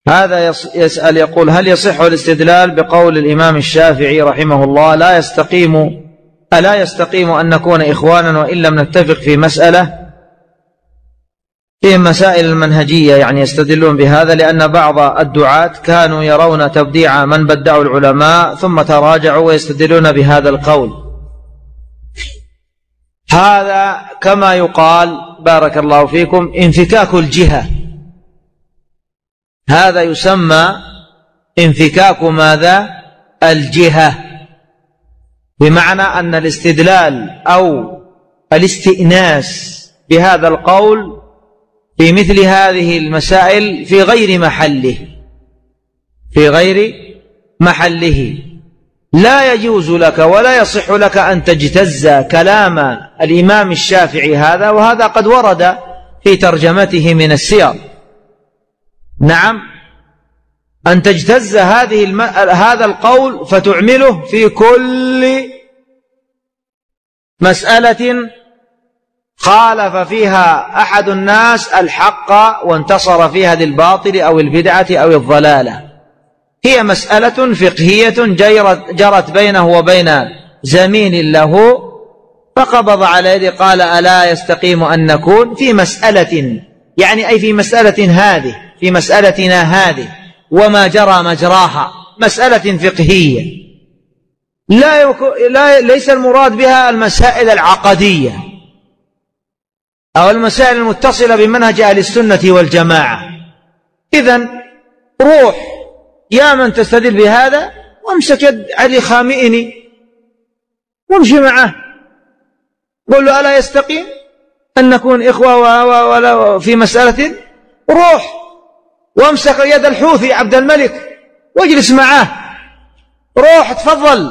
هذا يسأل يقول: هل يصح الاستدلال بقول الإمام الشافعي رحمه الله ألا يستقيم أن نكون إخوانا وإن لم نتفق في مسألة؟ في مسائل المنهجية يعني يستدلون بهذا، لأن بعض الدعاة كانوا يرون تبديع من بدعوا العلماء ثم تراجعوا ويستدلون بهذا القول. هذا كما يقال بارك الله فيكم انفكاك الجهة، هذا يسمى انفكاك ماذا؟ الجهة، بمعنى أن الاستدلال أو الاستئناس بهذا القول في مثل هذه المسائل في غير محله. لا يجوز لك ولا يصح لك أن تجتز كلام الإمام الشافعي هذا، وهذا قد ورد في ترجمته من السير. نعم، أن تجتز هذا القول فتعمله في كل مسألة خالف فيها أحد الناس الحق وانتصر فيها للباطل أو البدعة أو الضلالة. هي مسألة فقهية جرت بينه وبين زميل له، فقبض على يده قال: ألا يستقيم أن نكون في مسألة، يعني أي في مسألتنا هذه وما جرى مجراها، مسألة فقهية ليس المراد بها المسائل العقدية أو المسائل المتصلة بمنهج أهل السنة والجماعة. إذن روح يا من تستدل بهذا وامسك يد علي خامئني وامشي معه، قل له: ألا يستقيم أن نكون إخوة ولا في مسألة؟ روح وامسك يد الحوثي عبد الملك واجلس معه، روح تفضل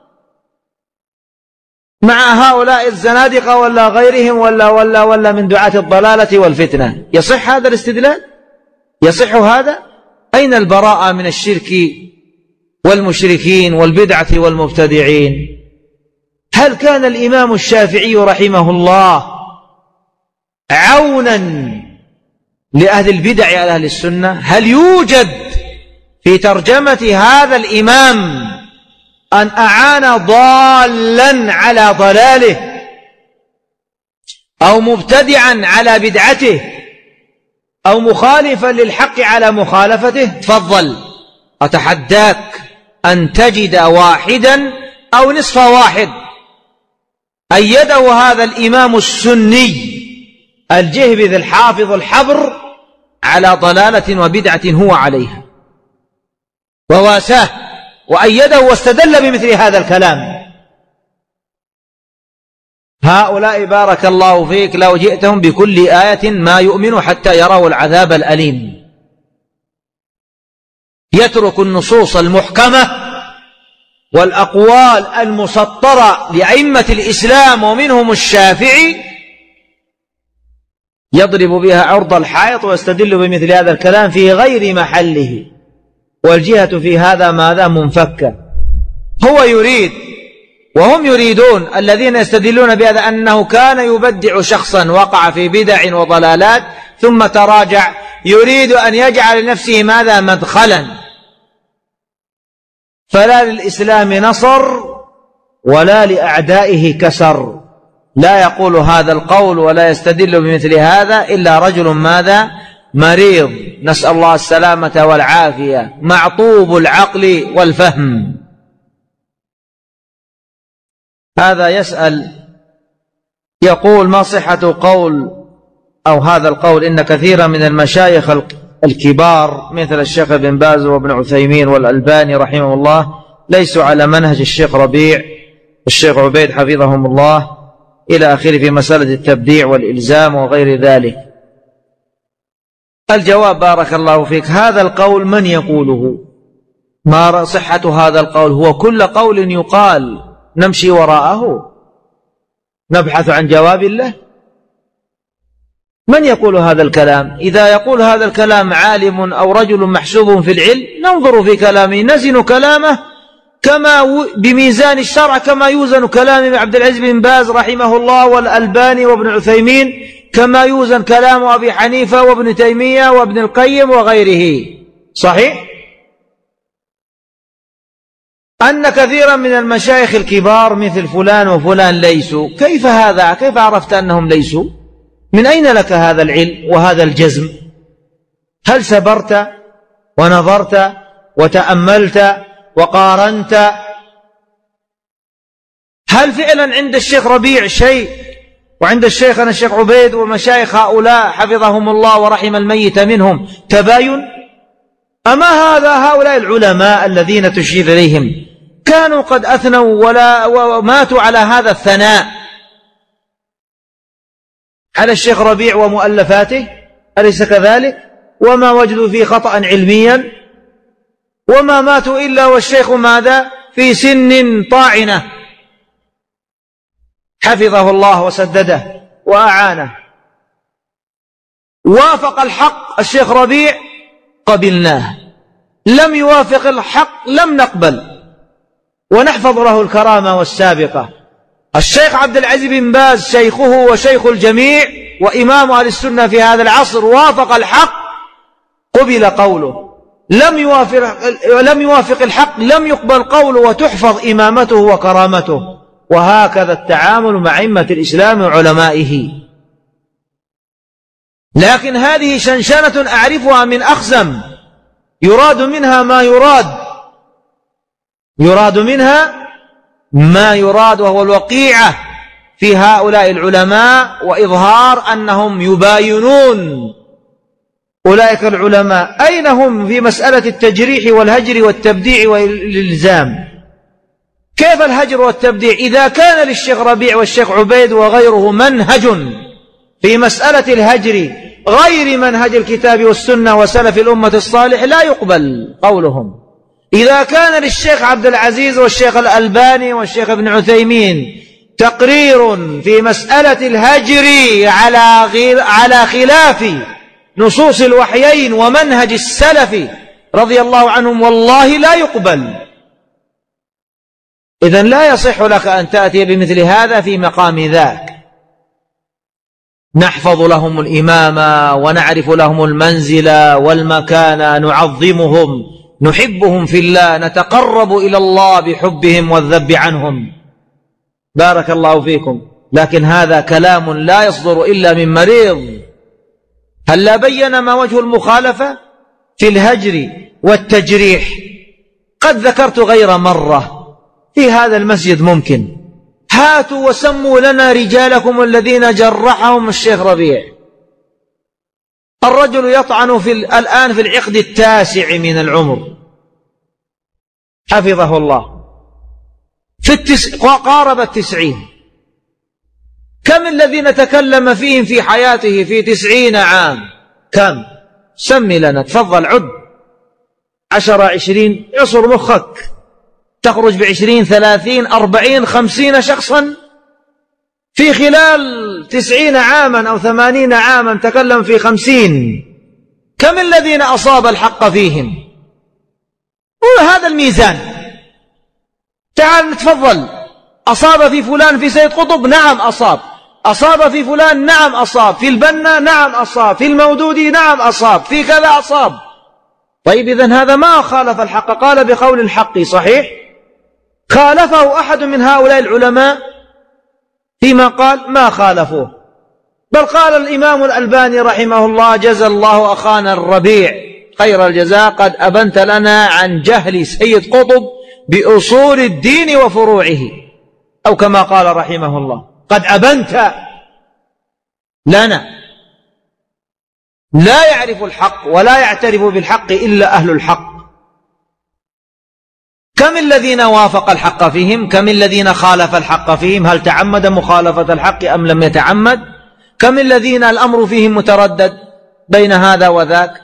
مع هؤلاء الزنادقة ولا غيرهم ولا من دعاة الضلالة والفتنة. يصح هذا الاستدلال؟ يصح هذا؟ أين البراءة من الشرك والمشركين والبدعة والمبتدعين؟ هل كان الإمام الشافعي رحمه الله عونا لأهل البدع على أهل السنة؟ هل يوجد في ترجمة هذا الإمام أن أعان ضالا على ضلاله أو مبتدعا على بدعته أو مخالفا للحق على مخالفته؟ تفضل، أتحداك أن تجد واحدا أو نصف واحد أيده هذا الإمام السني الجهبذ الحافظ الحبر على ضلالة وبدعة هو عليها، وواساه وأيده واستدل بمثل هذا الكلام. هؤلاء بارك الله فيك لو جئتهم بكل آية ما يؤمن حتى يروا العذاب الأليم. يترك النصوص المحكمة والأقوال المسطرة لأئمة الإسلام ومنهم الشافعي، يضرب بها عرض الحائط ويستدل بمثل هذا الكلام في غير محله، والجهة في هذا ماذا؟ منفكة. هو يريد وهم يريدون الذين يستدلون بهذا أنه كان يبدع شخصا وقع في بدع وضلالات ثم تراجع، يريد أن يجعل لنفسه ماذا؟ مدخلا، فلا للإسلام نصر ولا لأعدائه كسر. لا يقول هذا القول ولا يستدل بمثل هذا إلا رجل ماذا؟ مريض، نسأل الله السلامة والعافية، معطوب العقل والفهم. هذا يسأل يقول: ما صحة قول أو هذا القول إن كثيرا من المشايخ الكبار مثل الشيخ ابن باز وابن عثيمين والألباني رحمه الله ليسوا على منهج الشيخ ربيع والشيخ عبيد حفظهم الله إلى آخره في مسألة التبديع والإلزام وغير ذلك؟ الجواب بارك الله فيك: هذا القول من يقوله؟ ما صحة هذا القول؟ هو كل قول يقال نمشي وراءه نبحث عن جواب الله؟ من يقول هذا الكلام؟ إذا يقول هذا الكلام عالم أو رجل محسوب في العلم ننظر في كلامه، نزن كلامه كما بميزان الشرع، كما يوزن كلام عبد العزيز بن باز رحمه الله والألباني وابن عثيمين، كما يوزن كلام أبي حنيفة وابن تيمية وابن القيم وغيره. صحيح؟ أن كثيرا من المشايخ الكبار مثل فلان وفلان ليسوا. كيف هذا؟ كيف عرفت أنهم ليسوا؟ من أين لك هذا العلم وهذا الجزم؟ هل سبرت ونظرت وتأملت وقارنت؟ هل فعلا عند الشيخ ربيع شيء وعند الشيخنا الشيخ عبيد ومشايخ هؤلاء حفظهم الله ورحم الميت منهم تباين؟ أما هؤلاء العلماء الذين تشير إليهم كانوا قد أثنوا وماتوا على هذا الثناء على الشيخ ربيع ومؤلفاته، أليس كذلك؟ وما وجدوا فيه خطأ علميا، وما ماتوا إلا والشيخ ماذا؟ في سن طاعنة، حفظه الله وسدده وأعانه. وافق الحق الشيخ ربيع قبلناه، لم يوافق الحق لم نقبل، ونحفظ له الكرامة والسابقة. الشيخ عبد العزيز بن باز شيخه وشيخ الجميع وإمام أهل السنة في هذا العصر وافق الحق قبل قوله، لم يوافق الحق لم يقبل قوله وتحفظ إمامته وكرامته. وهكذا التعامل مع أئمة الإسلام وعلمائه. لكن هذه شنشنة أعرفها من أخزم، يراد منها ما يراد وهو الوقيعة في هؤلاء العلماء، وإظهار أنهم يباينون أولئك العلماء أين هم في مسألة التجريح والهجر والتبديع والإلزام. كيف الهجر والتبديع إذا كان للشيخ ربيع والشيخ عبيد وغيره منهج في مسألة الهجر غير منهج الكتاب والسنة وسلف الأمة الصالح لا يقبل قولهم. إذا كان للشيخ عبد العزيز والشيخ الألباني والشيخ ابن عثيمين تقرير في مسألة الهجر على خلاف نصوص الوحيين ومنهج السلف رضي الله عنهم والله لا يقبل. إذن لا يصح لك أن تأتي بمثل هذا في مقام ذاك. نحفظ لهم الإمامة ونعرف لهم المنزلة والمكانة، نعظمهم، نحبهم في الله، نتقرب إلى الله بحبهم والذب عنهم. بارك الله فيكم. لكن هذا كلام لا يصدر إلا من مريض. هل بين ما وجه المخالفة في الهجر والتجريح؟ قد ذكرت غير مرة في هذا المسجد. ممكن هاتوا وسموا لنا رجالكم الذين جرحهم الشيخ ربيع. الرجل يطعن الآن في العقد 9 من العمر حفظه الله، قارب 90. كم الذين تكلم فيهم في حياته في 90 عام؟ كم؟ سمي لنا، تفضل عد. 10 20 عصر مخك، تخرج ب20 30 40 50 شخصا في خلال 90 عاما أو 80 عاما تكلم في 50. كم الذين أصاب الحق فيهم؟ وهذا الميزان. تعال نتفضل. أصاب في فلان في سيد قطب؟ نعم أصاب. أصاب في فلان؟ نعم أصاب. في البنا؟ نعم أصاب. في المودودي؟ نعم أصاب. في كذا أصاب. طيب إذن هذا ما خالف الحق، قال بقول الحق. صحيح؟ خالفه أحد من هؤلاء العلماء فيما قال؟ ما خالفوه، بل قال الإمام الألباني رحمه الله: جزى الله أخانا الربيع خير الجزاء، قد أبنت لنا عن جهل سيد قطب بأصول الدين وفروعه، أو كما قال رحمه الله: قد أبنت لنا. لا يعرف الحق ولا يعترف بالحق إلا أهل الحق. كم الذين وافق الحق فيهم؟ كم الذين خالف الحق فيهم؟ هل تعمد مخالفة الحق أم لم يتعمد؟ كم الذين الأمر فيهم متردد بين هذا وذاك؟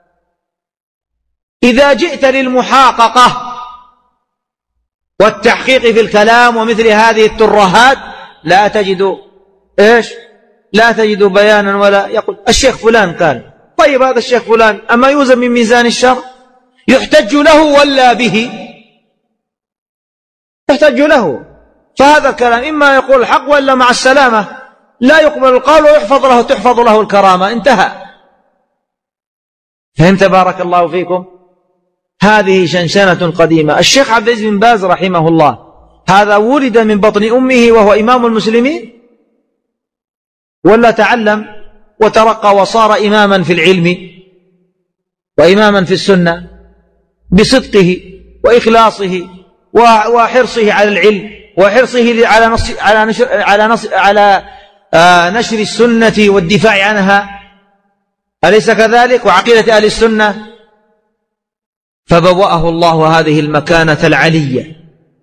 إذا جئت للمحاققة والتحقيق في الكلام ومثل هذه الترهات لا تجد إيش؟ لا تجد بيانا، ولا يقول الشيخ فلان قال. طيب هذا الشيخ فلان أما يوزن من ميزان الشرع؟ يحتج له ولا به؟ يحتج له. فهذا الكلام إما يقول الحق ولا مع السلامة، لا يقبل القول وتحفظ له الكرامة. انتهى. فهمت؟ بارك الله فيكم. هذه شنشنة قديمة. الشيخ عبد العزيز بن باز رحمه الله هذا ولد من بطن أمه وهو إمام المسلمين، ولا تعلم وترقى وصار إماما في العلم وإماما في السنة بصدقه وإخلاصه وحرصه على العلم وحرصه على نشر السنة والدفاع عنها، أليس كذلك؟ وعقيدة أهل السنة. فبوأه الله هذه المكانة العلية.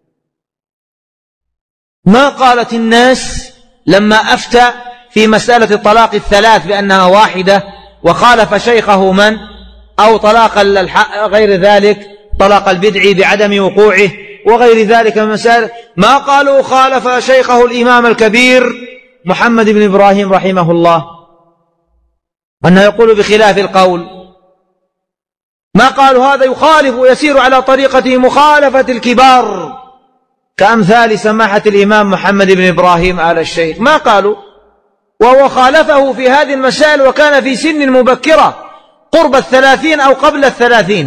ما قالت الناس لما أفتى في مسألة الطلاق الثلاث بأنها واحدة وخالف شيخه من أو طلاق غير ذلك، طلاق البدع بعدم وقوعه وغير ذلك من مسائل، ما قالوا خالف شيخه الإمام الكبير محمد بن إبراهيم رحمه الله أنه يقول بخلاف القول، ما قالوا هذا يخالف ويسير على طريقة مخالفة الكبار كأمثال سماحة الإمام محمد بن إبراهيم آل الشيخ، ما قالوا. وهو خالفه في هذه المسائل وكان في سن مبكرة قرب 30 أو قبل 30،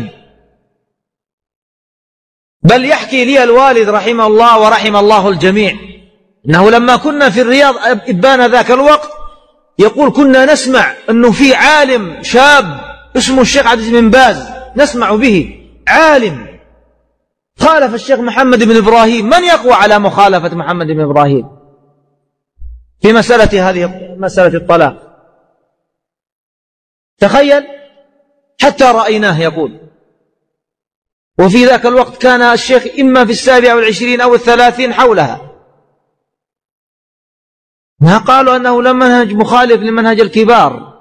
بل يحكي لي الوالد رحمه الله ورحم الله الجميع أنه لما كنا في الرياض إبان ذاك الوقت يقول كنا نسمع أنه في عالم شاب اسمه الشيخ عبد العزيز بن باز، نسمع به عالم خالف الشيخ محمد بن إبراهيم. من يقوى على مخالفة محمد بن إبراهيم في مسألة الطلاق؟ تخيل، حتى رأيناه يقول. وفي ذاك الوقت كان الشيخ إما في 27 أو 30 حولها. ما قالوا أنه لمنهج مخالف لمنهج الكبار.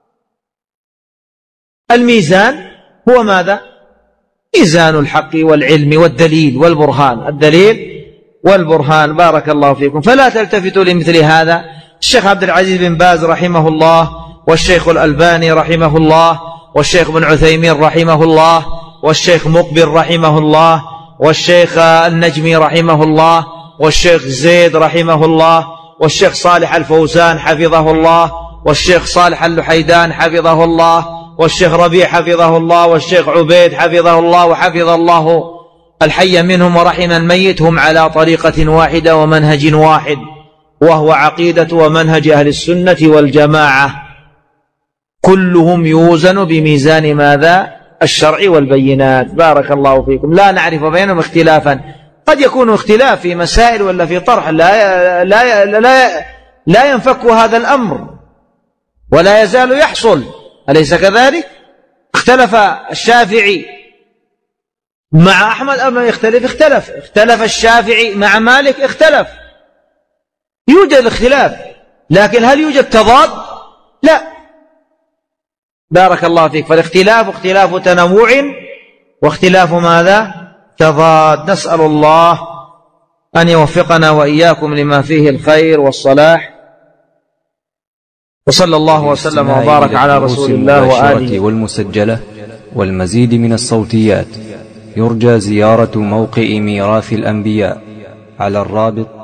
الميزان هو ماذا؟ ميزان الحق والعلم والدليل والبرهان، الدليل والبرهان. بارك الله فيكم. فلا تلتفتوا لمثل هذا. الشيخ عبد العزيز بن باز رحمه الله، والشيخ الألباني رحمه الله، والشيخ بن عثيمين رحمه الله، والشيخ مقبل رحمه الله، والشيخ النجمي رحمه الله، والشيخ زيد رحمه الله، والشيخ صالح الفوزان حفظه الله، والشيخ صالح اللحيدان حفظه الله، والشيخ ربيع حفظه الله، والشيخ عبيد حفظه الله، وحفظ الله الحي منهم ورحم الميت، هم على طريقة واحدة ومنهج واحد، وهو عقيدة ومنهج أهل السنة والجماعة، كلهم يوزن بميزان ماذا؟ الشرع والبينات. بارك الله فيكم. لا نعرف بينهم اختلافا، قد يكون اختلاف في مسائل ولا في طرح، لا ينفك هذا الأمر ولا يزال يحصل، أليس كذلك؟ اختلف الشافعي مع أحمد أم يختلف؟ اختلف الشافعي مع مالك، اختلف. يوجد اختلاف، لكن هل يوجد تضاد؟ لا. بارك الله فيك. فالاختلاف اختلاف تنوع واختلاف ماذا؟ تضاد. نسأل الله أن يوفقنا وإياكم لما فيه الخير والصلاح، وصلى الله وسلم وبارك على رسول الله وآله. والمسجلة والمزيد من الصوتيات يرجى زيارة موقع ميراث الأنبياء على الرابط